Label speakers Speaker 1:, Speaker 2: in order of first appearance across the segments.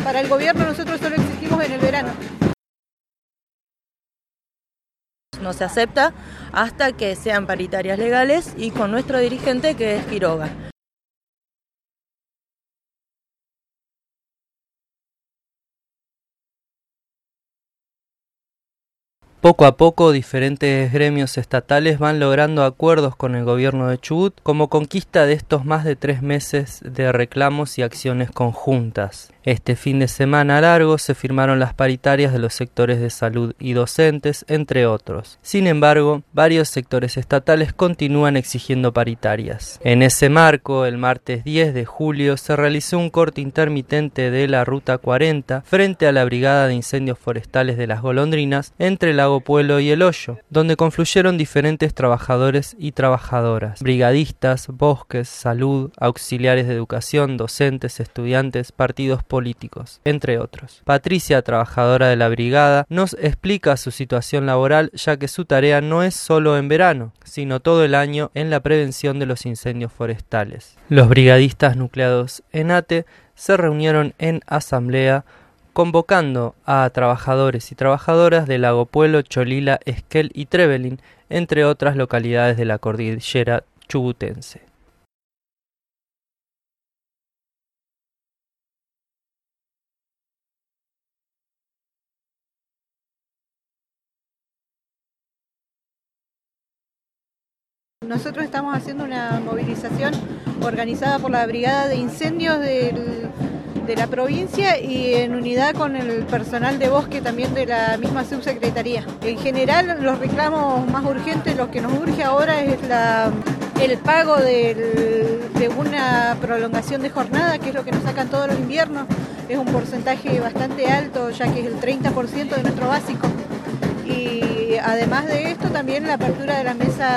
Speaker 1: Para el gobierno nosotros solo existimos en el verano.
Speaker 2: No se acepta hasta que sean paritarias legales y con nuestro dirigente, que es Quiroga.
Speaker 3: Poco a poco, diferentes gremios estatales van logrando acuerdos con el gobierno de Chubut como conquista de estos más de 3 meses de reclamos y acciones conjuntas. Este fin de semana largo se firmaron las paritarias de los sectores de salud y docentes, entre otros. Sin embargo, varios sectores estatales continúan exigiendo paritarias. En ese marco, el martes 10 de julio se realizó un corte intermitente de la Ruta 40 frente a la Brigada de Incendios Forestales de Las Golondrinas entre Lago Puelo y El Hoyo, donde confluyeron diferentes trabajadores y trabajadoras, brigadistas, bosques, salud, auxiliares de educación, docentes, estudiantes, partidos políticos, entre otros. Patricia, trabajadora de la brigada, nos explica su situación laboral, ya que su tarea no es solo en verano, sino todo el año en la prevención de los incendios forestales. Los brigadistas nucleados en ATE se reunieron en asamblea convocando a trabajadores y trabajadoras de Lago Puelo, Cholila, Esquel y Trevelin, entre otras localidades de la cordillera chubutense.
Speaker 1: Nosotros estamos haciendo una movilización organizada por la Brigada de Incendios de la provincia y en unidad con el personal de bosque también de la misma subsecretaría. En general, los reclamos más urgentes, lo que nos urge ahora es el pago de una prolongación de jornada, que es lo que nos sacan todos los inviernos. Es un porcentaje bastante alto, ya que es el 30% de nuestro básico. Y además de esto, también la apertura de las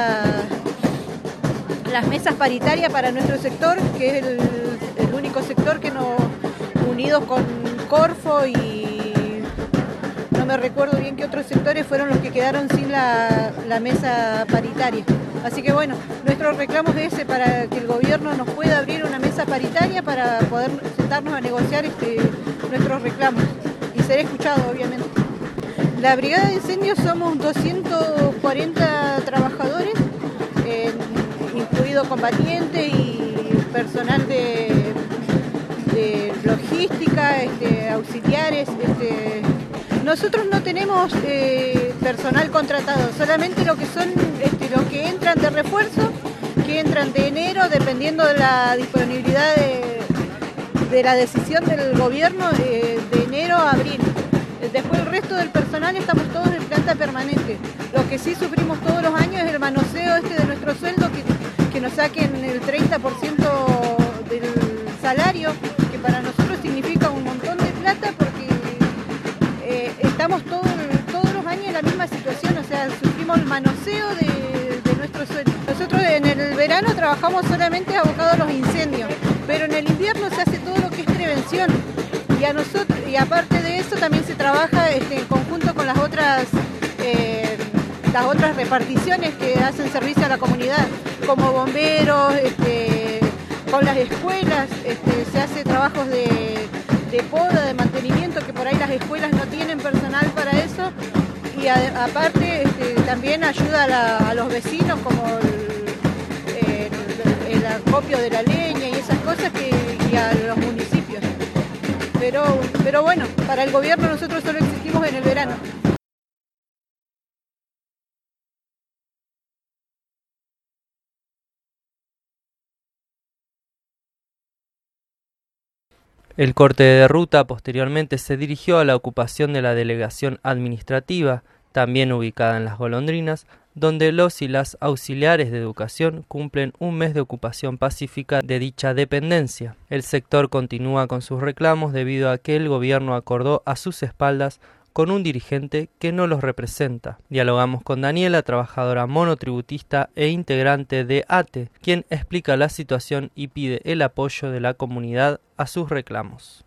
Speaker 1: mesas paritarias para nuestro sector, que es el único sector que nos, unidos con Corfo y no me recuerdo bien qué otros sectores fueron los que quedaron sin la mesa paritaria. Así que bueno, nuestro reclamo es ese, para que el gobierno nos pueda abrir una mesa paritaria para poder sentarnos a negociar nuestros reclamos y ser escuchados, obviamente. La Brigada de Incendios somos 240 trabajadores, incluido combatientes y personal de logística, auxiliares. Nosotros no tenemos personal contratado, solamente lo que son los que entran de refuerzo, que entran de enero, dependiendo de la disponibilidad de la decisión del gobierno, de enero a abril. Después el resto del personal estamos todos en planta permanente. Lo que sí sufrimos todos los años es el manoseo de nuestro sueldo, que nos saquen el 30% del salario, que para nosotros significa un montón de plata, porque estamos todos los años en la misma situación, o sea, sufrimos el manoseo de nuestro sueldo. Nosotros en el verano trabajamos solamente abocados a los incendios, pero en el invierno se hace todo lo que es prevención. Y aparte de eso también se trabaja en conjunto con las otras reparticiones que hacen servicio a la comunidad, como bomberos, con las escuelas, se hace trabajos de poda, de mantenimiento, que por ahí las escuelas no tienen personal para eso, y aparte también ayuda a los vecinos, como el acopio de la leña y esas cosas, y a los municipios. Pero bueno, para el gobierno nosotros solo existimos en el verano.
Speaker 3: El corte de ruta posteriormente se dirigió a la ocupación de la delegación administrativa, también ubicada en Las Golondrinas, donde los y las auxiliares de educación cumplen un mes de ocupación pacífica de dicha dependencia. El sector continúa con sus reclamos debido a que el gobierno acordó a sus espaldas con un dirigente que no los representa. Dialogamos con Daniela, trabajadora monotributista e integrante de ATE, quien explica la situación y pide el apoyo de la comunidad a sus reclamos.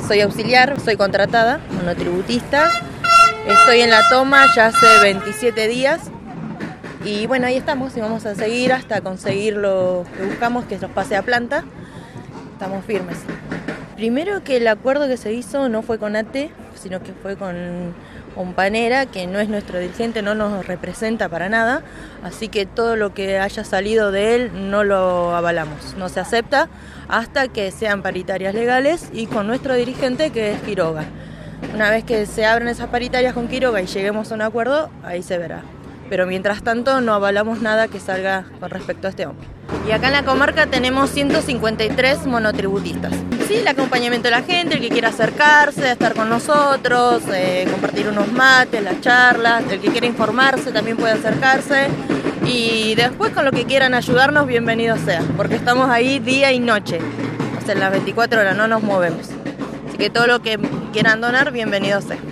Speaker 2: Soy auxiliar, soy contratada, monotributista. Estoy en la toma ya hace 27 días. Y bueno, ahí estamos y vamos a seguir hasta conseguir lo que buscamos, que es los pase a planta. Estamos firmes. Primero que el acuerdo que se hizo no fue con ATE, sino que fue con Panera, que no es nuestro dirigente, no nos representa para nada, así que todo lo que haya salido de él no lo avalamos, no se acepta hasta que sean paritarias legales y con nuestro dirigente, que es Quiroga. Una vez que se abran esas paritarias con Quiroga y lleguemos a un acuerdo, ahí se verá. Pero mientras tanto no avalamos nada que salga con respecto a este hombre. Y acá en la comarca tenemos 153 monotributistas. Sí, el acompañamiento de la gente, el que quiera acercarse, estar con nosotros, compartir unos mates, las charlas, el que quiera informarse también puede acercarse. Y después con lo que quieran ayudarnos, bienvenido sea, porque estamos ahí día y noche, o sea, en las 24 horas no nos movemos. Así que todo lo que quieran donar, bienvenido sea.